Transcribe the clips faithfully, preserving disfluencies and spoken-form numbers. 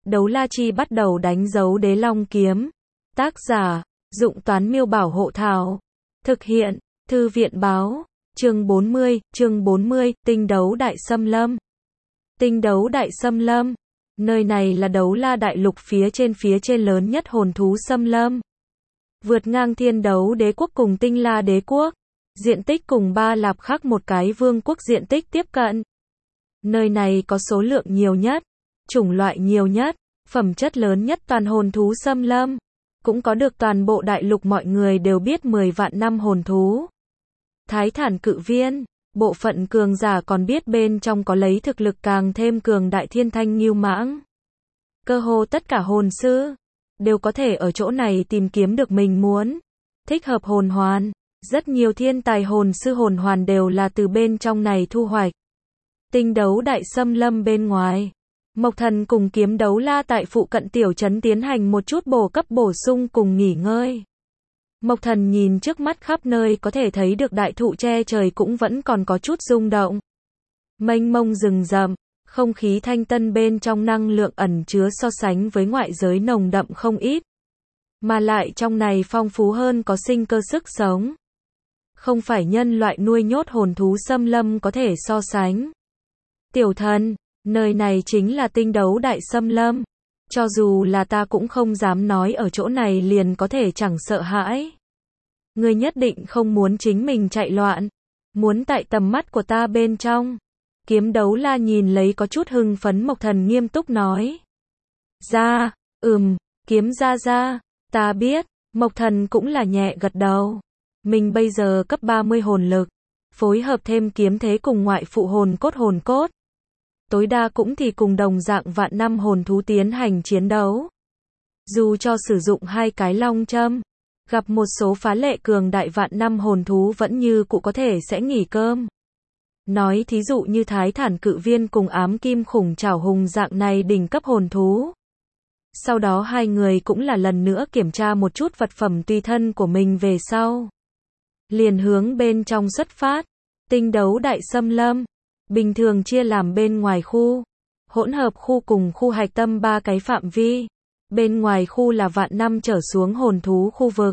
Đấu la chi bắt đầu đánh dấu đế long kiếm. Tác giả, Dụng Toán Miêu Bảo Hộ Thảo. Thực hiện, Thư viện Báo. Chương bốn mươi, chương bốn mươi, Tinh đấu Đại Xâm Lâm. Tinh đấu Đại Xâm Lâm. Nơi này là đấu la đại lục phía trên phía trên lớn nhất hồn thú xâm lâm. Vượt ngang thiên đấu đế quốc cùng tinh la đế quốc. Diện tích cùng ba lạp khác một cái vương quốc diện tích tiếp cận. Nơi này có số lượng nhiều nhất, chủng loại nhiều nhất, phẩm chất lớn nhất toàn hồn thú xâm lâm. Cũng có được toàn bộ đại lục mọi người đều biết mười vạn năm hồn thú. Thái thản cự viên, bộ phận cường giả còn biết bên trong có lấy thực lực càng thêm cường đại thiên thanh ngưu mãng. Cơ hồ tất cả hồn sư đều có thể ở chỗ này tìm kiếm được mình muốn. Thích hợp hồn hoàn, rất nhiều thiên tài hồn sư hồn hoàn đều là từ bên trong này thu hoạch. Tinh đấu đại xâm lâm bên ngoài, Mộc Thần cùng Kiếm Đấu La tại phụ cận tiểu trấn tiến hành một chút bổ cấp bổ sung cùng nghỉ ngơi. Mộc Thần nhìn trước mắt khắp nơi có thể thấy được đại thụ che trời cũng vẫn còn có chút rung động. Mênh mông rừng rậm, không khí thanh tân bên trong năng lượng ẩn chứa so sánh với ngoại giới nồng đậm không ít. Mà lại trong này phong phú hơn có sinh cơ sức sống. Không phải nhân loại nuôi nhốt hồn thú xâm lâm có thể so sánh. Tiểu thần, nơi này chính là tinh đấu đại xâm lâm. Cho dù là ta cũng không dám nói ở chỗ này liền có thể chẳng sợ hãi. Ngươi nhất định không muốn chính mình chạy loạn. Muốn tại tầm mắt của ta bên trong. Kiếm Đấu La nhìn lấy có chút hưng phấn Mộc Thần nghiêm túc nói. Ra, ừm, kiếm ra ra, ta biết. Mộc Thần cũng là nhẹ gật đầu. Mình bây giờ cấp ba mươi hồn lực. Phối hợp thêm kiếm thế cùng ngoại phụ hồn cốt hồn cốt. Tối đa cũng thì cùng đồng dạng vạn năm hồn thú tiến hành chiến đấu. Dù cho sử dụng hai cái long châm, gặp một số phá lệ cường đại vạn năm hồn thú vẫn như cụ có thể sẽ nghỉ cơm. Nói thí dụ như thái thản cự viên cùng ám kim khủng trảo hùng dạng này đỉnh cấp hồn thú. Sau đó hai người cũng là lần nữa kiểm tra một chút vật phẩm tùy thân của mình về sau. Liền hướng bên trong xuất phát. Tinh đấu đại xâm lâm. Bình thường chia làm bên ngoài khu, hỗn hợp khu cùng khu hạch tâm ba cái phạm vi. Bên ngoài khu là vạn năm trở xuống hồn thú khu vực.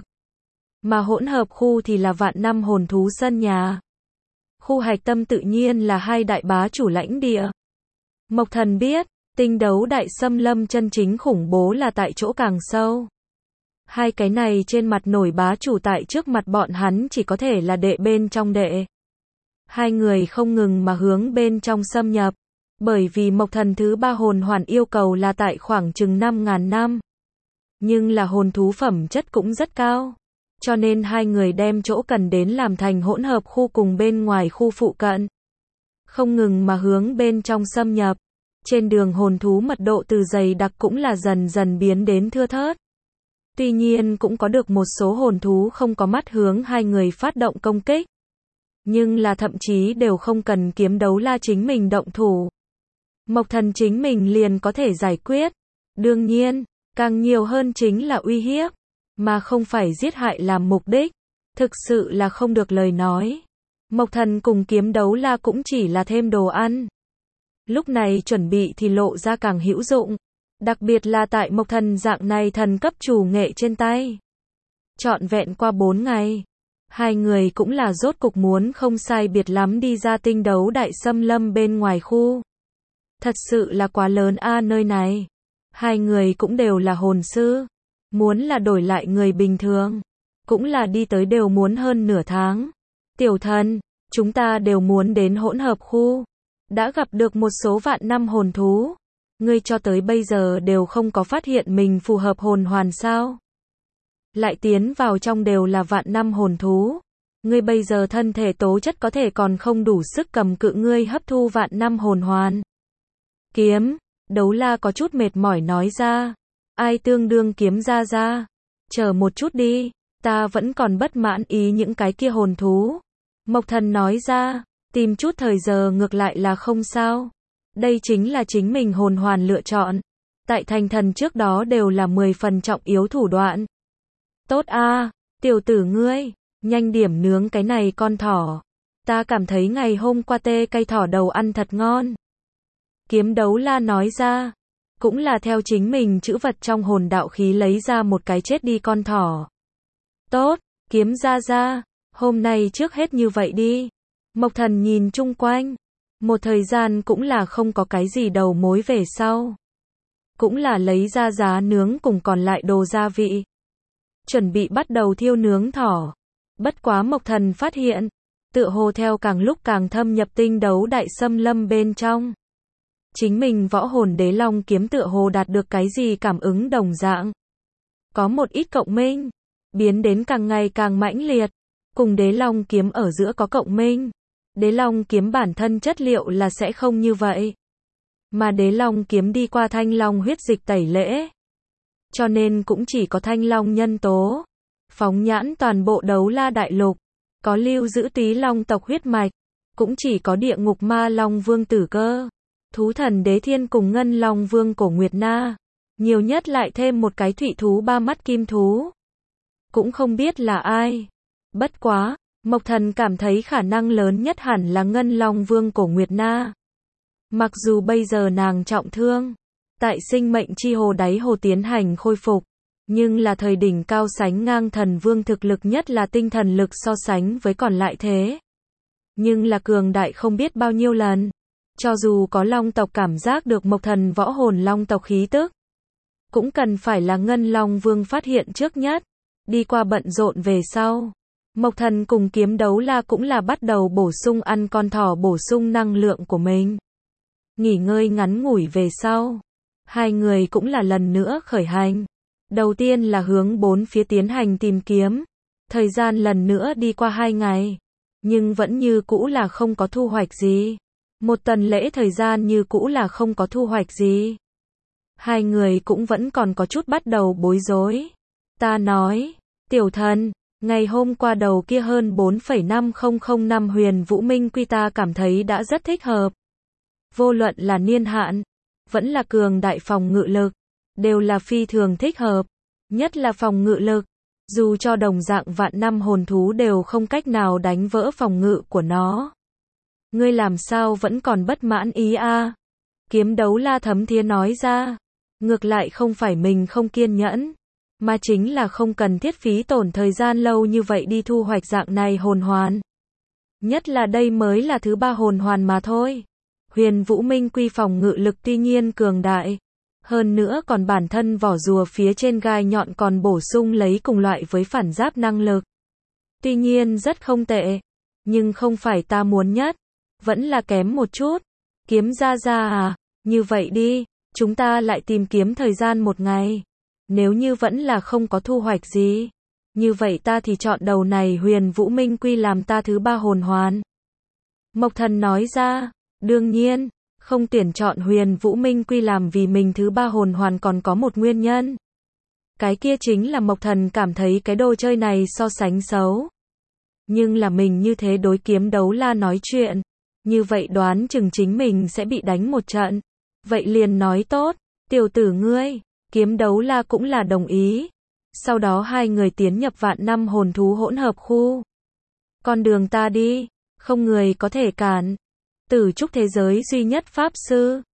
Mà hỗn hợp khu thì là vạn năm hồn thú sân nhà. Khu hạch tâm tự nhiên là hai đại bá chủ lãnh địa. Mộc Thần biết, tinh đấu đại xâm lâm chân chính khủng bố là tại chỗ càng sâu. Hai cái này trên mặt nổi bá chủ tại trước mặt bọn hắn chỉ có thể là đệ bên trong đệ. Hai người không ngừng mà hướng bên trong xâm nhập, bởi vì Mộc Thần thứ ba hồn hoàn yêu cầu là tại khoảng chừng năm ngàn năm. Nhưng là hồn thú phẩm chất cũng rất cao, cho nên hai người đem chỗ cần đến làm thành hỗn hợp khu cùng bên ngoài khu phụ cận. Không ngừng mà hướng bên trong xâm nhập, trên đường hồn thú mật độ từ dày đặc cũng là dần dần biến đến thưa thớt. Tuy nhiên cũng có được một số hồn thú không có mắt hướng hai người phát động công kích. Nhưng là thậm chí đều không cần Kiếm Đấu La chính mình động thủ. Mộc Thần chính mình liền có thể giải quyết. Đương nhiên, càng nhiều hơn chính là uy hiếp, mà không phải giết hại làm mục đích. Thực sự là không được lời nói. Mộc Thần cùng Kiếm Đấu La cũng chỉ là thêm đồ ăn. Lúc này chuẩn bị thì lộ ra càng hữu dụng. Đặc biệt là tại Mộc Thần dạng này thần cấp chủ nghệ trên tay. Trọn vẹn qua bốn ngày. Hai người cũng là rốt cục muốn không sai biệt lắm đi ra tinh đấu đại xâm lâm bên ngoài khu. Thật sự là quá lớn a nơi này. Hai người cũng đều là hồn sư. Muốn là đổi lại người bình thường. Cũng là đi tới đều muốn hơn nửa tháng. Tiểu thần, chúng ta đều muốn đến hỗn hợp khu. Đã gặp được một số vạn năm hồn thú. Ngươi cho tới bây giờ đều không có phát hiện mình phù hợp hồn hoàn sao? Lại tiến vào trong đều là vạn năm hồn thú. Ngươi bây giờ thân thể tố chất có thể còn không đủ sức cầm cự ngươi hấp thu vạn năm hồn hoàn. Kiếm, Đấu La có chút mệt mỏi nói ra. Ai tương đương Kiếm ra ra. Chờ một chút đi, ta vẫn còn bất mãn ý những cái kia hồn thú. Mộc Thần nói ra, tìm chút thời giờ ngược lại là không sao. Đây chính là chính mình hồn hoàn lựa chọn. Tại thành thần trước đó đều là mười phần trọng yếu thủ đoạn. Tốt a, tiểu tử ngươi, nhanh điểm nướng cái này con thỏ. Ta cảm thấy ngày hôm qua tê cây thỏ đầu ăn thật ngon. Kiếm Đấu La nói ra. cũng là theo chính mình chữ vật trong hồn đạo khí lấy ra một cái chết đi con thỏ. Tốt, Kiếm gia gia, hôm nay trước hết như vậy đi. Mộc Thần nhìn chung quanh, một thời gian cũng là không có cái gì đầu mối về sau. Cũng là lấy ra giá nướng cùng còn lại đồ gia vị. Chuẩn bị bắt đầu thiêu nướng thỏ. Bất quá Mộc Thần phát hiện, tựa hồ theo càng lúc càng thâm nhập tinh đấu đại xâm lâm bên trong. Chính mình võ hồn đế long kiếm tựa hồ đạt được cái gì cảm ứng đồng dạng. Có một ít cộng minh, biến đến càng ngày càng mãnh liệt, cùng đế long kiếm ở giữa có cộng minh. Đế long kiếm bản thân chất liệu là sẽ không như vậy. Mà đế long kiếm đi qua thanh long huyết dịch tẩy lễ. Cho nên cũng chỉ có thanh long nhân tố. Phóng nhãn toàn bộ đấu la đại lục, có lưu giữ Tý Long tộc huyết mạch, cũng chỉ có địa ngục ma long vương Tử Cơ, thú thần đế thiên cùng ngân long vương Cổ Nguyệt Na, nhiều nhất lại thêm một cái thụy thú ba mắt kim thú. Cũng không biết là ai. Bất quá, Mộc Thần cảm thấy khả năng lớn nhất hẳn là ngân long vương Cổ Nguyệt Na. Mặc dù bây giờ nàng trọng thương, tại sinh mệnh chi hồ đáy hồ tiến hành khôi phục, nhưng là thời đỉnh cao sánh ngang thần vương thực lực nhất là tinh thần lực so sánh với còn lại thế. Nhưng là cường đại không biết bao nhiêu lần. Cho dù có long tộc cảm giác được Mộc Thần võ hồn long tộc khí tức, cũng cần phải là ngân long vương phát hiện trước nhất. Đi qua bận rộn về sau, Mộc Thần cùng Kiếm Đấu La cũng là bắt đầu bổ sung ăn con thỏ bổ sung năng lượng của mình. Nghỉ ngơi ngắn ngủi về sau, hai người cũng là lần nữa khởi hành. Đầu tiên là hướng bốn phía tiến hành tìm kiếm. Thời gian lần nữa đi qua hai ngày, nhưng vẫn như cũ là không có thu hoạch gì. Một tuần lễ thời gian như cũ là không có thu hoạch gì. Hai người cũng vẫn còn có chút bắt đầu bối rối. Ta nói, tiểu thần, ngày hôm qua đầu kia hơn bốn phẩy năm không không năm huyền vũ minh quy ta cảm thấy đã rất thích hợp. Vô luận là niên hạn, vẫn là cường đại phòng ngự lực, đều là phi thường thích hợp. Nhất là phòng ngự lực, dù cho đồng dạng vạn năm hồn thú đều không cách nào đánh vỡ phòng ngự của nó. Ngươi làm sao vẫn còn bất mãn ý a? Kiếm Đấu La thấm thía nói ra. Ngược lại không phải mình không kiên nhẫn, mà chính là không cần thiết phí tổn thời gian lâu như vậy đi thu hoạch dạng này hồn hoàn. Nhất là đây mới là thứ ba hồn hoàn mà thôi. Huyền Vũ Minh quy phòng ngự lực tuy nhiên cường đại, hơn nữa còn bản thân vỏ rùa phía trên gai nhọn còn bổ sung lấy cùng loại với phản giáp năng lực. Tuy nhiên rất không tệ, nhưng không phải ta muốn nhất, vẫn là kém một chút. Kiếm gia gia à, như vậy đi, chúng ta lại tìm kiếm thời gian một ngày. Nếu như vẫn là không có thu hoạch gì, như vậy ta thì chọn đầu này Huyền Vũ Minh quy làm ta thứ ba hồn hoàn. Mộc Thần nói ra, đương nhiên, không tuyển chọn Huyền Vũ Minh quy làm vì mình thứ ba hồn hoàn còn có một nguyên nhân. Cái kia chính là Mộc Thần cảm thấy cái đồ chơi này so sánh xấu. Nhưng là mình như thế đối Kiếm Đấu La nói chuyện, như vậy đoán chừng chính mình sẽ bị đánh một trận. Vậy liền nói tốt, tiểu tử ngươi. Kiếm Đấu La cũng là đồng ý. Sau đó hai người tiến nhập vạn năm hồn thú hỗn hợp khu. Con đường ta đi, không người có thể cản. Tử trúc thế giới duy nhất pháp sư.